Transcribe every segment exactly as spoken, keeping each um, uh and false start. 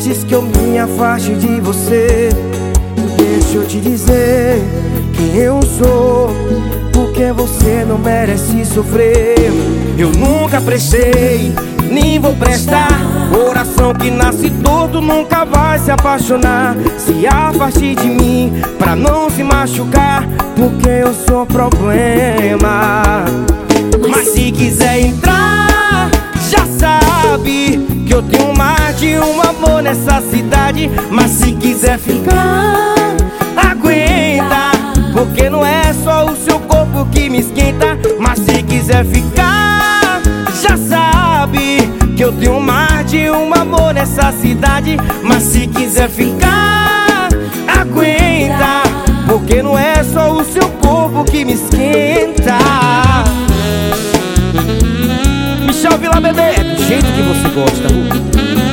Antes que eu me afaste de você, deixa eu te dizer quem eu sou, porque você não merece sofrer. Eu nunca prestei, nem vou prestar. Coração que nasce torto nunca vai se apaixonar. Se afaste de mim pra não se machucar, porque eu sou problema. Mas se quiser entrar, já sabe que eu tenho mais de um amor nessa cidade. Mas se quiser ficar, aguenta, porque não é só o seu corpo que me esquenta. Mas se quiser ficar, já sabe que eu tenho mais de um amor nessa cidade. Mas se quiser ficar, aguenta, porque não é só o seu corpo que me esquenta. Michel Vila Bebê, é do jeito que você gosta, uh.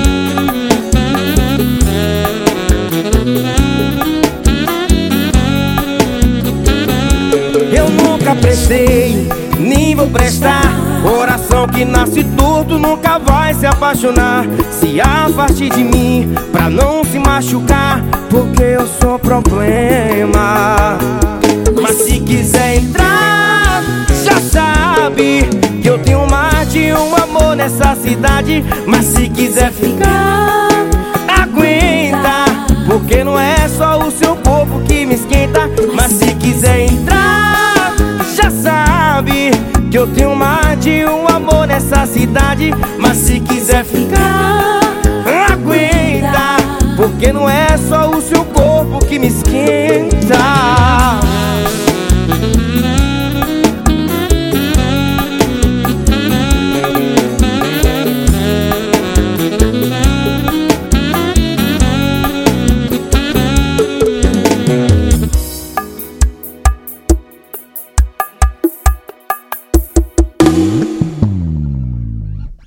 Eu nunca prestei, nem vou prestar. Coração que nasce torto nunca vai se apaixonar. Se afaste de mim pra não se machucar, porque eu sou problema. Mas se quiser entrar, já sabe que eu tenho mais de um amor nessa cidade. Mas se quiser ficar, aguenta, porque não é só o seu corpo que me esquenta. Mas se quiser entrar, já sabe que eu tenho mais de um amor nessa cidade. Mas se quiser ficar, aguenta, porque não é só o seu corpo que me esquenta.